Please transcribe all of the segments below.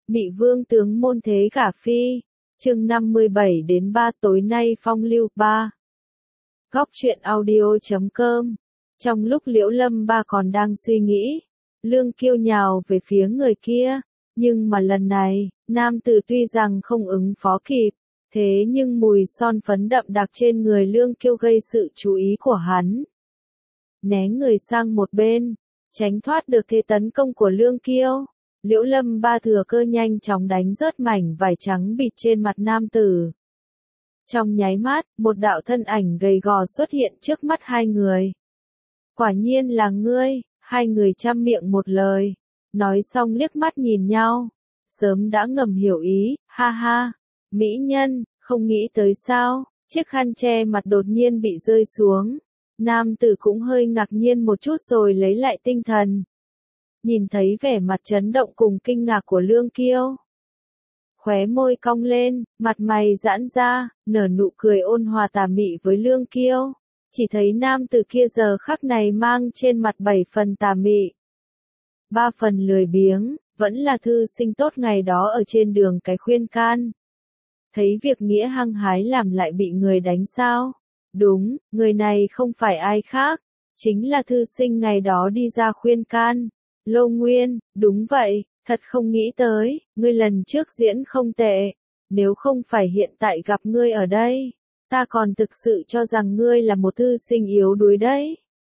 Mị vương tướng môn thế gả phi. Chương 57 đến 3 tối nay phong lưu 3. Góc truyện audio.com. Trong lúc Liễu Lâm Ba còn đang suy nghĩ, Lương Kiêu nhào về phía người kia, nhưng mà lần này, nam tử tuy rằng không ứng phó kịp, thế nhưng mùi son phấn đậm đặc trên người Lương Kiêu gây sự chú ý của hắn. Né người sang một bên, tránh thoát được thế tấn công của Lương Kiêu. Liễu Lâm Ba thừa cơ nhanh chóng đánh rớt mảnh vải trắng bịt trên mặt nam tử. Trong nháy mắt, một đạo thân ảnh gầy gò xuất hiện trước mắt hai người. Quả nhiên là ngươi, hai người chăm miệng một lời. Nói xong liếc mắt nhìn nhau. Sớm đã ngầm hiểu ý, ha ha. Mỹ nhân, không nghĩ tới sao, chiếc khăn che mặt đột nhiên bị rơi xuống. Nam tử cũng hơi ngạc nhiên một chút rồi lấy lại tinh thần. Nhìn thấy vẻ mặt chấn động cùng kinh ngạc của Lương Kiêu. Khóe môi cong lên, mặt mày giãn ra, nở nụ cười ôn hòa tà mị với Lương Kiêu. Chỉ thấy nam tử kia giờ khắc này mang trên mặt 7 phần tà mị. 3 phần lười biếng, vẫn là thư sinh tốt ngày đó ở trên đường cái khuyên can. Thấy việc nghĩa hăng hái làm lại bị người đánh sao? Đúng, người này không phải ai khác, chính là thư sinh ngày đó đi ra khuyên can. Lô Nguyên, đúng vậy, thật không nghĩ tới, ngươi lần trước diễn không tệ, nếu không phải hiện tại gặp ngươi ở đây, ta còn thực sự cho rằng ngươi là một thư sinh yếu đuối đấy.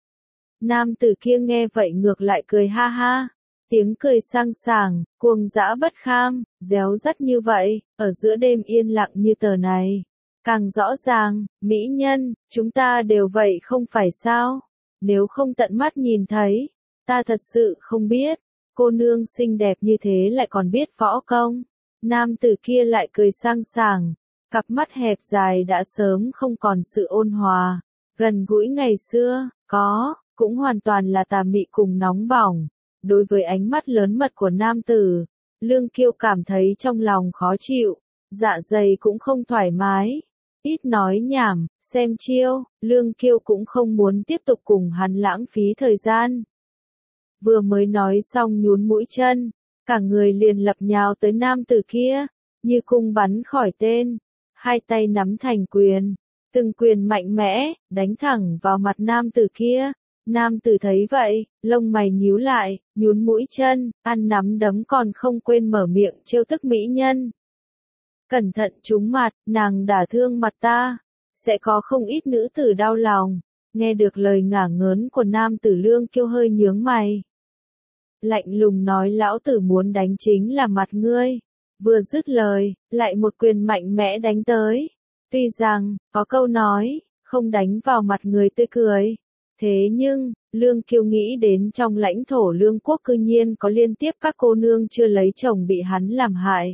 Nam tử kia nghe vậy ngược lại cười ha ha, tiếng cười sang sảng, cuồng dã bất kham, réo rắt như vậy, ở giữa đêm yên lặng như tờ này. Càng rõ ràng, mỹ nhân, chúng ta đều vậy không phải sao, nếu không tận mắt nhìn thấy. Ta thật sự không biết, cô nương xinh đẹp như thế lại còn biết võ công. Nam tử kia lại cười sang sảng, cặp mắt hẹp dài đã sớm không còn sự ôn hòa, gần gũi ngày xưa, cũng hoàn toàn là tà mị cùng nóng bỏng. Đối với ánh mắt lớn mật của nam tử, Lương Kiêu cảm thấy trong lòng khó chịu, dạ dày cũng không thoải mái. Ít nói nhảm, xem chiêu, Lương Kiêu cũng không muốn tiếp tục cùng hắn lãng phí thời gian. Vừa mới nói xong nhún mũi chân, cả người liền lập nhào tới nam tử kia, như cung bắn khỏi tên, hai tay nắm thành quyền, từng quyền mạnh mẽ, đánh thẳng vào mặt nam tử kia. Nam tử thấy vậy, lông mày nhíu lại, nhún mũi chân, ăn nắm đấm còn không quên mở miệng trêu tức mỹ nhân. Cẩn thận trúng mặt, nàng đả thương mặt ta, sẽ có không ít nữ tử đau lòng. Nghe được lời ngả ngớn của nam tử Lương Kiêu hơi nhướng mày. Lạnh lùng nói lão tử muốn đánh chính là mặt ngươi. Vừa dứt lời, lại một quyền mạnh mẽ đánh tới. Tuy rằng, có câu nói, không đánh vào mặt người tươi cười. Thế nhưng, Lương Kiêu nghĩ đến trong lãnh thổ Lương quốc cư nhiên có liên tiếp các cô nương chưa lấy chồng bị hắn làm hại.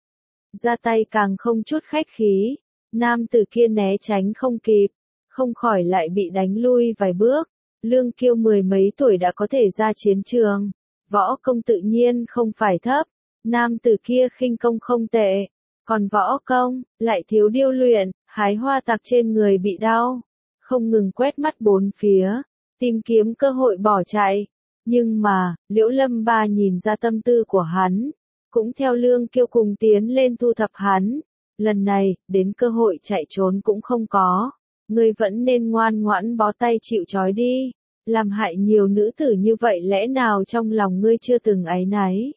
Ra tay càng không chút khách khí, nam tử kia né tránh không kịp, không khỏi lại bị đánh lui vài bước. Lương Kiêu 10 mấy tuổi đã có thể ra chiến trường, võ công tự nhiên không phải thấp, nam tử kia khinh công không tệ, còn võ công, lại thiếu điêu luyện, hái hoa tặc trên người bị đau, không ngừng quét mắt bốn phía, tìm kiếm cơ hội bỏ chạy. Nhưng mà, Liễu Lâm Ba nhìn ra tâm tư của hắn, cũng theo Lương Kiêu cùng tiến lên thu thập hắn. Lần này, đến cơ hội chạy trốn cũng không có. Ngươi vẫn nên ngoan ngoãn bó tay chịu trói đi. Làm hại nhiều nữ tử như vậy lẽ nào trong lòng ngươi chưa từng áy náy.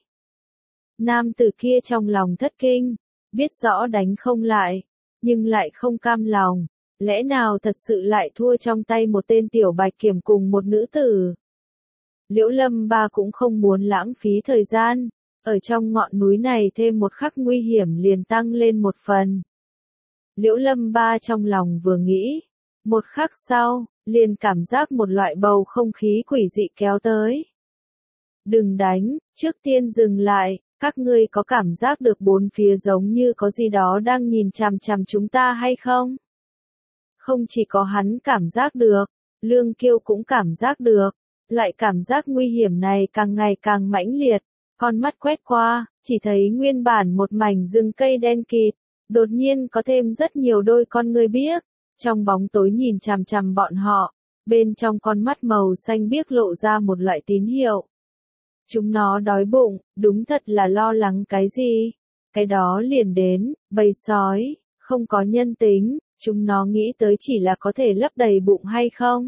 Nam tử kia trong lòng thất kinh, biết rõ đánh không lại, nhưng lại không cam lòng. Lẽ nào thật sự lại thua trong tay một tên tiểu bạch kiểm cùng một nữ tử. Liễu Lâm Ba cũng không muốn lãng phí thời gian. Ở trong ngọn núi này thêm một khắc nguy hiểm liền tăng lên một phần. Liễu Lâm Ba trong lòng vừa nghĩ, một khắc sau, liền cảm giác một loại bầu không khí quỷ dị kéo tới. Đừng đánh, trước tiên dừng lại, các ngươi có cảm giác được bốn phía giống như có gì đó đang nhìn chằm chằm chúng ta hay không? Không chỉ có hắn cảm giác được, Lương Kiêu cũng cảm giác được, lại cảm giác nguy hiểm này càng ngày càng mãnh liệt. Con mắt quét qua, chỉ thấy nguyên bản một mảnh rừng cây đen kịt, đột nhiên có thêm rất nhiều đôi con ngươi biếc, trong bóng tối nhìn chằm chằm bọn họ, bên trong con mắt màu xanh biếc lộ ra một loại tín hiệu. Chúng nó đói bụng, đúng thật là lo lắng cái gì? Cái đó liền đến, bầy sói, không có nhân tính, chúng nó nghĩ tới chỉ là có thể lấp đầy bụng hay không?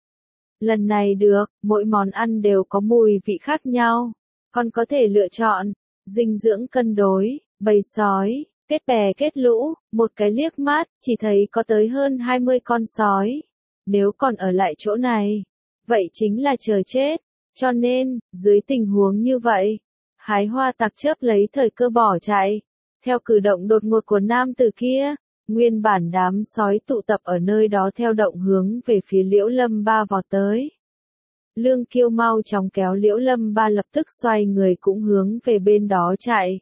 Lần này được, mỗi món ăn đều có mùi vị khác nhau, còn có thể lựa chọn, dinh dưỡng cân đối, bầy sói, kết bè kết lũ, một cái liếc mắt, chỉ thấy có tới hơn 20 con sói. Nếu còn ở lại chỗ này, vậy chính là chờ chết. Cho nên, dưới tình huống như vậy, hái hoa tặc chớp lấy thời cơ bỏ chạy. Theo cử động đột ngột của nam tử kia, nguyên bản đám sói tụ tập ở nơi đó theo động hướng về phía Liễu Lâm Ba vọt tới. Lương Kiêu mau chóng kéo Liễu Lâm Ba lập tức xoay người cũng hướng về bên đó chạy.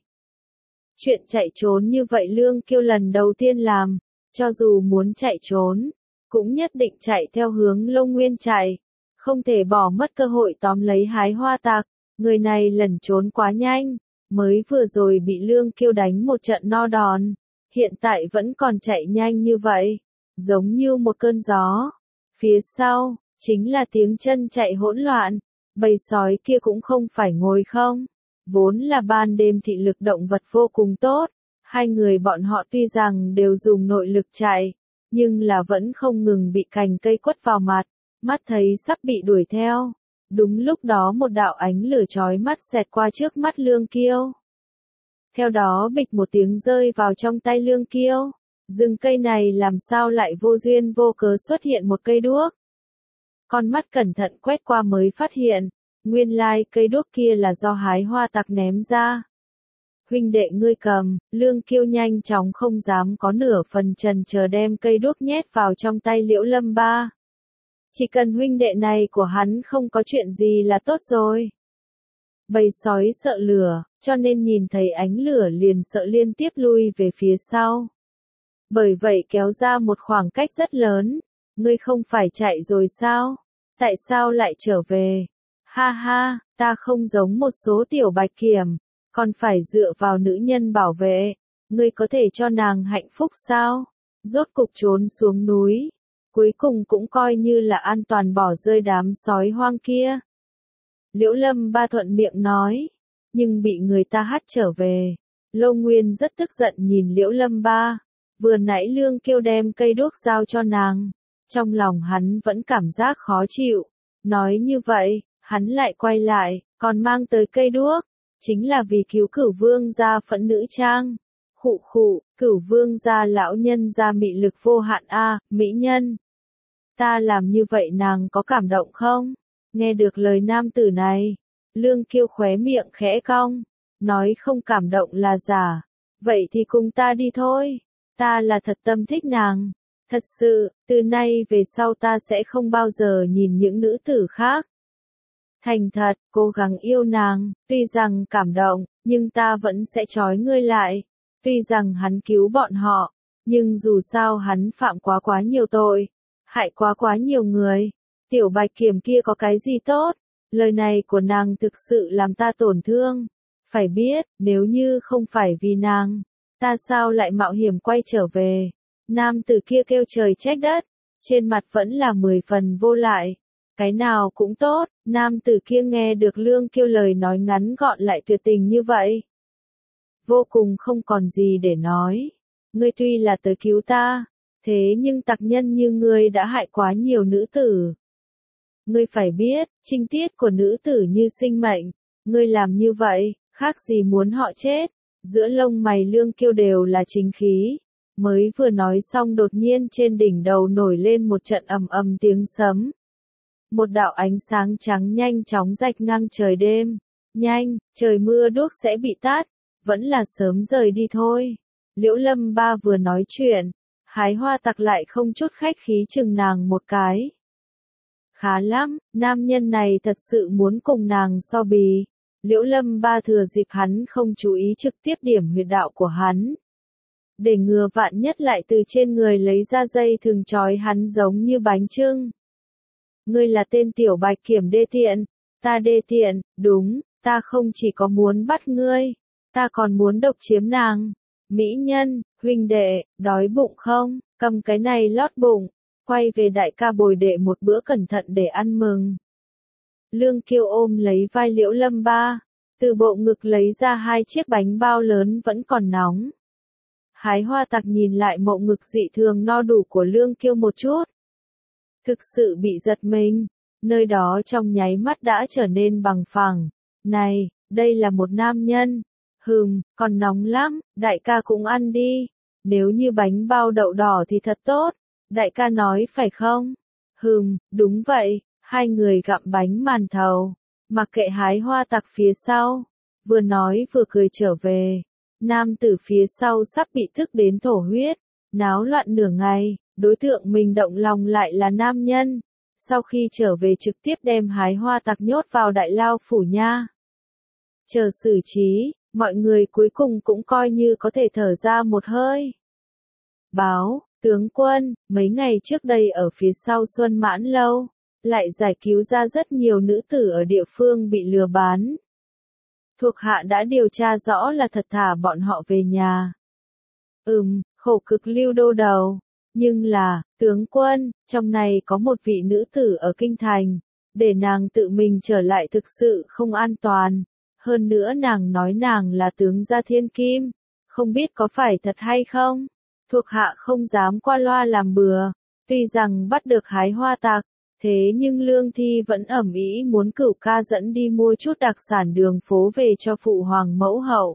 Chuyện chạy trốn như vậy Lương Kiêu lần đầu tiên làm, cho dù muốn chạy trốn, cũng nhất định chạy theo hướng Lông Nguyên chạy, không thể bỏ mất cơ hội tóm lấy hái hoa tặc. Người này lẩn trốn quá nhanh, mới vừa rồi bị Lương Kiêu đánh một trận no đòn, hiện tại vẫn còn chạy nhanh như vậy, giống như một cơn gió. Phía sau, chính là tiếng chân chạy hỗn loạn, bầy sói kia cũng không phải ngồi không, vốn là ban đêm thị lực động vật vô cùng tốt, hai người bọn họ tuy rằng đều dùng nội lực chạy, nhưng là vẫn không ngừng bị cành cây quất vào mặt, mắt thấy sắp bị đuổi theo. Đúng lúc đó một đạo ánh lửa chói mắt xẹt qua trước mắt Lương Kiêu. Theo đó bịch một tiếng rơi vào trong tay Lương Kiêu. Rừng cây này làm sao lại vô duyên vô cớ xuất hiện một cây đuốc. Con mắt cẩn thận quét qua mới phát hiện, nguyên lai cây đuốc kia là do hái hoa tặc ném ra. Huynh đệ ngươi cầm, Lương Kiêu nhanh chóng không dám có nửa phần chần chờ đem cây đuốc nhét vào trong tay Liễu Lâm Ba. Chỉ cần huynh đệ này của hắn không có chuyện gì là tốt rồi. Bầy sói sợ lửa, cho nên nhìn thấy ánh lửa liền sợ liên tiếp lui về phía sau. Bởi vậy kéo ra một khoảng cách rất lớn. Ngươi không phải chạy rồi sao? Tại sao lại trở về? Ha ha, ta không giống một số tiểu bạch kiểm, còn phải dựa vào nữ nhân bảo vệ. Ngươi có thể cho nàng hạnh phúc sao? Rốt cục trốn xuống núi. Cuối cùng cũng coi như là an toàn bỏ rơi đám sói hoang kia. Liễu Lâm Ba thuận miệng nói, nhưng bị người ta hắt trở về. Lô Nguyên rất tức giận nhìn Liễu Lâm Ba, vừa nãy Lương Kiêu đem cây đuốc giao cho nàng, trong lòng hắn vẫn cảm giác khó chịu. Nói như vậy, hắn lại quay lại, còn mang tới cây đuốc, chính là vì cứu Cửu Vương gia Phẫn Nữ Trang. Khụ khụ, Cửu Vương gia lão nhân gia mị lực vô hạn a, mỹ nhân. Ta làm như vậy nàng có cảm động không? Nghe được lời nam tử này, Lương Kiêu khóe miệng khẽ cong, nói không cảm động là giả. Vậy thì cùng ta đi thôi, ta là thật tâm thích nàng. Thật sự, từ nay về sau ta sẽ không bao giờ nhìn những nữ tử khác. Thành thật, cố gắng yêu nàng, tuy rằng cảm động, nhưng ta vẫn sẽ trói ngươi lại. Tuy rằng hắn cứu bọn họ, nhưng dù sao hắn phạm quá nhiều tội, hại quá nhiều người. Tiểu bạch kiểm kia có cái gì tốt? Lời này của nàng thực sự làm ta tổn thương. Phải biết, nếu như không phải vì nàng, ta sao lại mạo hiểm quay trở về? Nam tử kia kêu trời trách đất, trên mặt vẫn là 10 phần vô lại. Cái nào cũng tốt, nam tử kia nghe được Lương Kiêu lời nói ngắn gọn lại tuyệt tình như vậy. Vô cùng không còn gì để nói. Ngươi tuy là tới cứu ta, thế nhưng tặc nhân như ngươi đã hại quá nhiều nữ tử. Ngươi phải biết, trinh tiết của nữ tử như sinh mệnh, ngươi làm như vậy, khác gì muốn họ chết. Giữa lông mày Lương Kiêu đều là chính khí. Mới vừa nói xong đột nhiên trên đỉnh đầu nổi lên một trận ầm ầm tiếng sấm. Một đạo ánh sáng trắng nhanh chóng rạch ngang trời đêm. Nhanh, trời mưa đuốc sẽ bị tắt, vẫn là sớm rời đi thôi. Liễu Lâm Ba vừa nói chuyện, hái hoa tặc lại không chút khách khí chừng nàng một cái. Khá lắm, nam nhân này thật sự muốn cùng nàng so bì. Liễu Lâm Ba thừa dịp hắn không chú ý trực tiếp điểm huyệt đạo của hắn. Để ngừa vạn nhất lại từ trên người lấy ra dây thừng trói hắn giống như bánh chưng. Ngươi là tên tiểu bạch kiểm đê tiện, ta đê tiện, đúng, ta không chỉ có muốn bắt ngươi, ta còn muốn độc chiếm nàng. Mỹ nhân, huynh đệ, đói bụng không, cầm cái này lót bụng, quay về đại ca bồi đệ một bữa cẩn thận để ăn mừng. Lương Kiêu ôm lấy vai Liễu Lâm Ba, từ bộ ngực lấy ra 2 chiếc bánh bao lớn vẫn còn nóng. Hái Hoa Tặc nhìn lại mộ ngực dị thường no đủ của Lương Kiêu một chút. Thực sự bị giật mình, nơi đó trong nháy mắt đã trở nên bằng phẳng. Này, đây là một nam nhân. Còn nóng lắm, đại ca cũng ăn đi. Nếu như bánh bao đậu đỏ thì thật tốt. Đại ca nói phải không? Đúng vậy, 2 người gặm bánh màn thầu. Mặc kệ Hái Hoa Tặc phía sau. Vừa nói vừa cười trở về. Nam tử phía sau sắp bị thức đến thổ huyết. Náo loạn nửa ngày, đối tượng mình động lòng lại là nam nhân. Sau khi trở về trực tiếp đem Hái Hoa Tặc nhốt vào đại lao phủ nha. Chờ xử trí, mọi người cuối cùng cũng coi như có thể thở ra một hơi. Báo, tướng quân, mấy ngày trước đây ở phía sau Xuân Mãn Lâu, lại giải cứu ra rất nhiều nữ tử ở địa phương bị lừa bán. Thuộc hạ đã điều tra rõ là thật, thả bọn họ về nhà. Khổ cực Lưu đô đầu. Nhưng là, tướng quân, trong này có một vị nữ tử ở kinh thành, để nàng tự mình trở lại thực sự không an toàn. Hơn nữa nàng nói nàng là tướng gia thiên kim, không biết có phải thật hay không. Thuộc hạ không dám qua loa làm bừa, tuy rằng bắt được Hái Hoa Tặc, thế nhưng Lương Thi vẫn ầm ĩ muốn Cửu ca dẫn đi mua chút đặc sản đường phố về cho phụ hoàng mẫu hậu.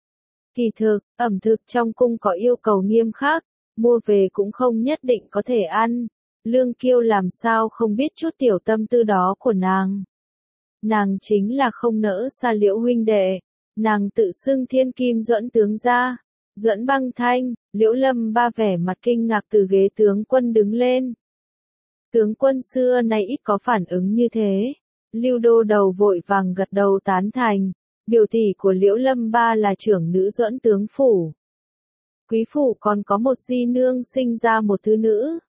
Kỳ thực, ẩm thực trong cung có yêu cầu nghiêm khắc, mua về cũng không nhất định có thể ăn. Lương Kiêu làm sao không biết chút tiểu tâm tư đó của nàng. Nàng chính là không nỡ xa Liễu huynh đệ, nàng tự xưng thiên kim Duẫn tướng gia. Duẫn Băng Thanh, Liễu Lâm Ba vẻ mặt kinh ngạc từ ghế tướng quân đứng lên. Tướng quân xưa nay ít có phản ứng như thế. Lưu đô đầu vội vàng gật đầu tán thành. Biểu tỷ của Liễu Lâm Ba là trưởng nữ Duẫn tướng phủ. Quý phủ còn có một di nương sinh ra một thứ nữ.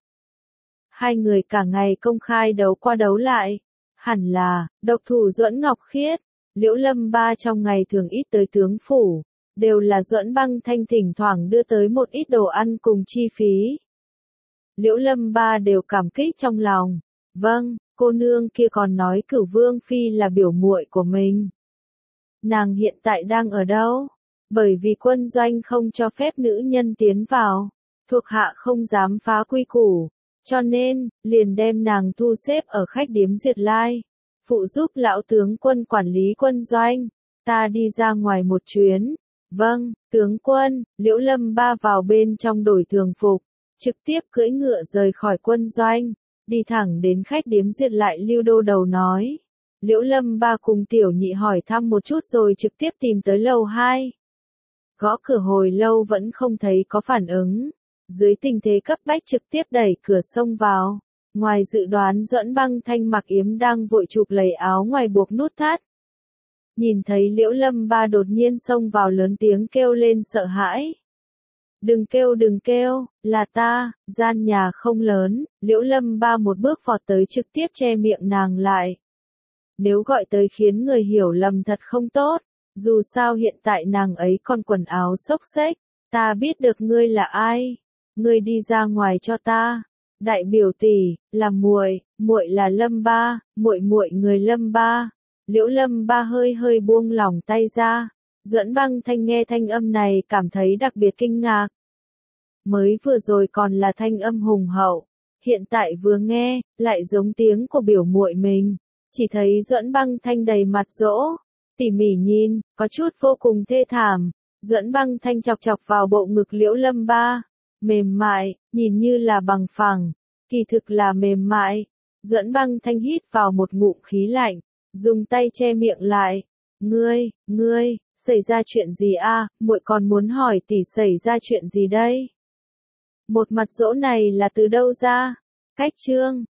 2 người cả ngày công khai đấu qua đấu lại. Hẳn là, độc thủ Duẫn Ngọc Khiết. Liễu Lâm Ba trong ngày thường ít tới tướng phủ. Đều là Duẫn Băng Thanh thỉnh thoảng đưa tới một ít đồ ăn cùng chi phí. Liễu Lâm Ba đều cảm kích trong lòng. Vâng, cô nương kia còn nói Cửu Vương Phi là biểu muội của mình. Nàng hiện tại đang ở đâu? Bởi vì quân doanh không cho phép nữ nhân tiến vào. Thuộc hạ không dám phá quy củ. Cho nên, liền đem nàng thu xếp ở khách điếm Duyệt Lai. Phụ giúp lão tướng quân quản lý quân doanh. Ta đi ra ngoài một chuyến. Vâng, tướng quân. Liễu Lâm Ba vào bên trong đổi thường phục. Trực tiếp cưỡi ngựa rời khỏi quân doanh. Đi thẳng đến khách điếm Duyệt Lại. Lưu đô đầu nói. Liễu Lâm Ba cùng tiểu nhị hỏi thăm một chút rồi trực tiếp tìm tới lầu 2. Gõ cửa hồi lâu vẫn không thấy có phản ứng. Dưới tình thế cấp bách trực tiếp đẩy cửa xông vào. Ngoài dự đoán Duẫn Băng Thanh mặc yếm đang vội chụp lấy áo ngoài buộc nút thắt. Nhìn thấy Liễu Lâm Ba đột nhiên xông vào lớn tiếng kêu lên sợ hãi. Đừng kêu, là ta, gian nhà không lớn. Liễu Lâm Ba một bước vọt tới trực tiếp che miệng nàng lại. Nếu gọi tới khiến người hiểu lầm thật không tốt. Dù sao hiện tại nàng ấy còn quần áo xốc xếch. Ta biết được ngươi là ai. Ngươi đi ra ngoài cho ta. Đại biểu tỷ, là muội là Lâm Ba, muội người Lâm Ba. Liễu Lâm Ba hơi buông lỏng tay ra. Duẫn Băng Thanh nghe thanh âm này cảm thấy đặc biệt kinh ngạc. Mới vừa rồi còn là thanh âm hùng hậu, hiện tại vừa nghe, lại giống tiếng của biểu muội mình. Chỉ thấy Duẫn Băng Thanh đầy mặt dỗ, tỉ mỉ nhìn, có chút vô cùng thê thảm. Duẫn Băng Thanh chọc chọc vào bộ ngực Liễu Lâm Ba, mềm mại, nhìn như là bằng phẳng, kỳ thực là mềm mại. Duẫn Băng Thanh hít vào một ngụm khí lạnh, dùng tay che miệng lại. Ngươi, xảy ra chuyện gì a? Muội còn muốn hỏi tỷ xảy ra chuyện gì đây? Một mặt dỗ này là từ đâu ra? Cách chương